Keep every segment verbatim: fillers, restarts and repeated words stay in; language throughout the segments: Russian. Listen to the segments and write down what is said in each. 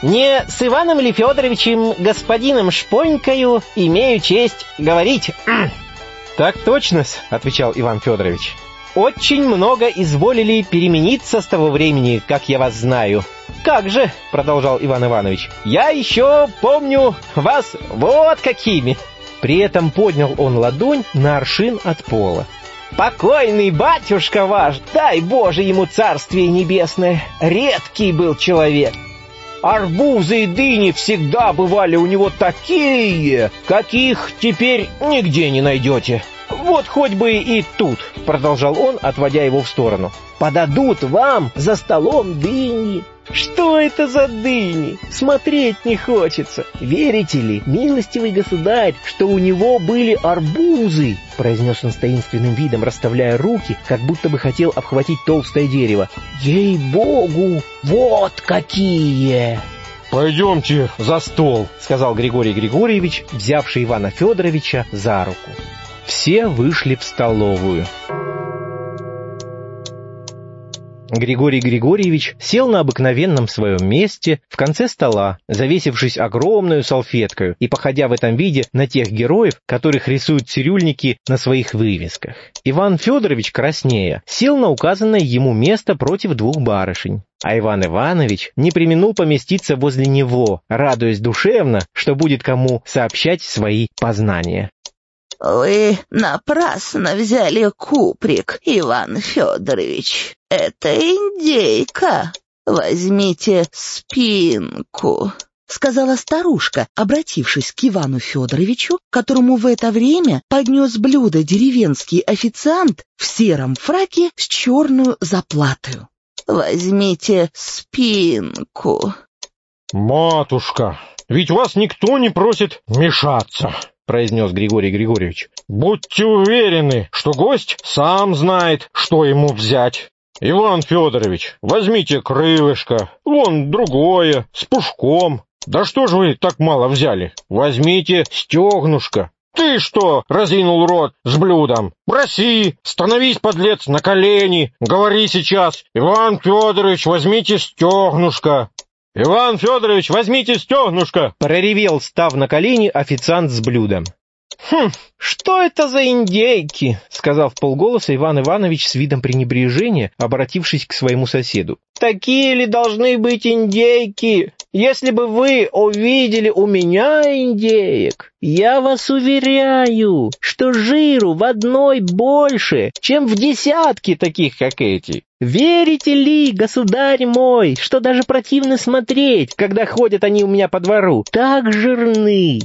Не с Иваном ли Федоровичем, господином Шпонькою, имею честь говорить?» «Так точно-с», — отвечал Иван Федорович. «Очень много изволили перемениться с того времени, как я вас знаю». «Как же», — продолжал Иван Иванович, — «я еще помню вас вот какими». При этом поднял он ладонь на аршин от пола. «Покойный батюшка ваш, дай Боже ему царствие небесное, редкий был человек. Арбузы и дыни всегда бывали у него такие, каких теперь нигде не найдете. Вот хоть бы и тут», — продолжал он, отводя его в сторону, — «подадут вам за столом дыни». «Что это за дыни? Смотреть не хочется. Верите ли, милостивый государь, что у него были арбузы?» — произнес он с таинственным видом, расставляя руки, как будто бы хотел обхватить толстое дерево. «Ей-богу, вот какие!» «Пойдемте за стол», — сказал Григорий Григорьевич, взявший Ивана Федоровича за руку. Все вышли в столовую. Григорий Григорьевич сел на обыкновенном своем месте в конце стола, завесившись огромную салфеткою и походя в этом виде на тех героев, которых рисуют цирюльники на своих вывесках. Иван Федорович, краснея, сел на указанное ему место против двух барышень. А Иван Иванович не преминул поместиться возле него, радуясь душевно, что будет кому сообщать свои познания. «Вы напрасно взяли куприк, Иван Федорович. Это индейка. Возьмите спинку», — сказала старушка, обратившись к Ивану Федоровичу, которому в это время поднес блюдо деревенский официант в сером фраке с черную заплатою. «Возьмите спинку». «Матушка, ведь вас никто не просит мешаться», — произнес Григорий Григорьевич. «Будьте уверены, что гость сам знает, что ему взять. Иван Федорович, возьмите крылышко, вон другое, с пушком. Да что ж вы так мало взяли? Возьмите стегнушко. Ты что, разинул рот с блюдом? Проси, становись, подлец, на колени, говори сейчас. Иван Федорович, возьмите стегнушко. Иван Федорович, возьмите стегнушко!» — проревел, став на колени, официант с блюдом. «Хм, что это за индейки?» — сказал вполголоса Иван Иванович с видом пренебрежения, обратившись к своему соседу. «Такие ли должны быть индейки? Если бы вы увидели у меня индеек, я вас уверяю, что жиру в одной больше, чем в десятке таких, как эти. Верите ли, государь мой, что даже противно смотреть, когда ходят они у меня по двору, так жирны?»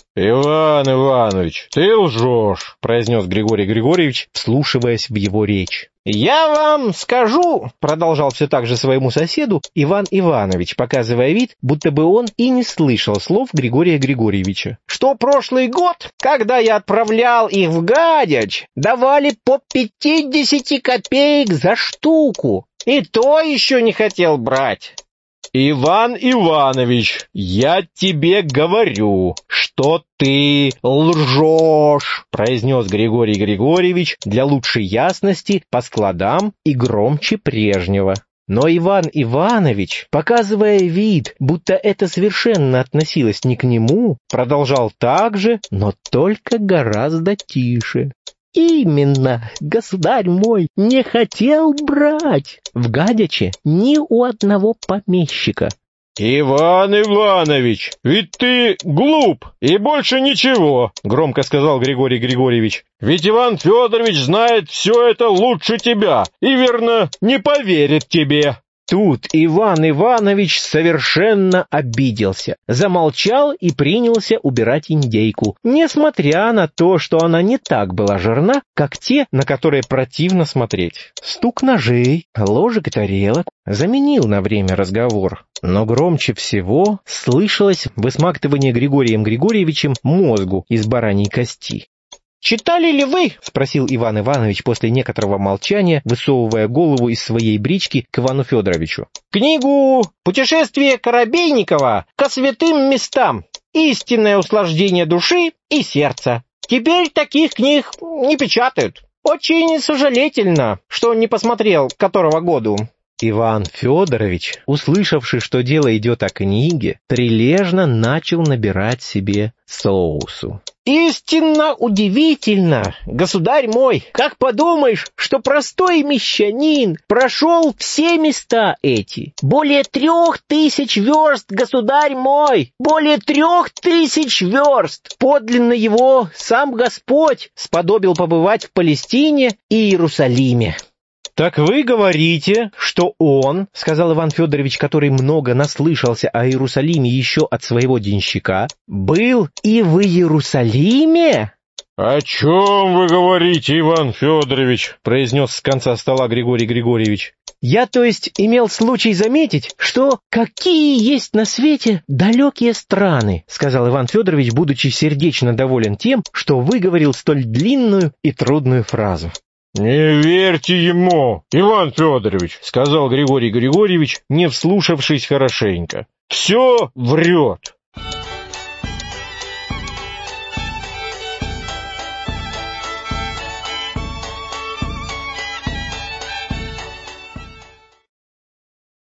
«Иван Иванович, ты лжешь», — произнес Григорий Григорьевич, вслушиваясь в его речь. «Я вам скажу», — продолжал все так же своему соседу Иван Иванович, показывая вид, будто бы он и не слышал слов Григория Григорьевича, «что прошлый год, когда я отправлял их в Гадяч, давали по пятидесяти копеек за штуку, и то еще не хотел брать». «Иван Иванович, я тебе говорю, что ты лжешь», — произнес Григорий Григорьевич для лучшей ясности по складам и громче прежнего. Но Иван Иванович, показывая вид, будто это совершенно относилось не к нему, продолжал так же, но только гораздо тише. «Именно, государь мой, не хотел брать в Гадяче ни у одного помещика». «Иван Иванович, ведь ты глуп и больше ничего», — громко сказал Григорий Григорьевич. «Ведь Иван Федорович знает все это лучше тебя и, верно, не поверит тебе». Тут Иван Иванович совершенно обиделся, замолчал и принялся убирать индейку, несмотря на то, что она не так была жирна, как те, на которые противно смотреть. Стук ножей, ложек и тарелок заменил на время разговор, но громче всего слышалось высмактывание Григорием Григорьевичем мозгу из бараньей кости. «Читали ли вы?» — спросил Иван Иванович после некоторого молчания, высовывая голову из своей брички к Ивану Федоровичу. «Книгу «Путешествие Коробейникова ко святым местам. Истинное услаждение души и сердца». Теперь таких книг не печатают. Очень сожалительно, что не посмотрел, которого году. Иван Федорович, услышавший, что дело идет о книге, прилежно начал набирать себе соусу. «Истинно удивительно, государь мой, как подумаешь, что простой мещанин прошел все места эти. Более трех тысяч верст, государь мой, более трех тысяч верст. Подлинно его сам Господь сподобил побывать в Палестине и Иерусалиме». «Так вы говорите, что он, — сказал Иван Федорович, который много наслышался о Иерусалиме еще от своего денщика, — был и в Иерусалиме?» «О чем вы говорите, Иван Федорович?» — произнес с конца стола Григорий Григорьевич. «Я, то есть, имел случай заметить, что какие есть на свете далекие страны, — сказал Иван Федорович, будучи сердечно доволен тем, что выговорил столь длинную и трудную фразу. «Не верьте ему, Иван Федорович», — сказал Григорий Григорьевич, не вслушавшись хорошенько. «Все врет.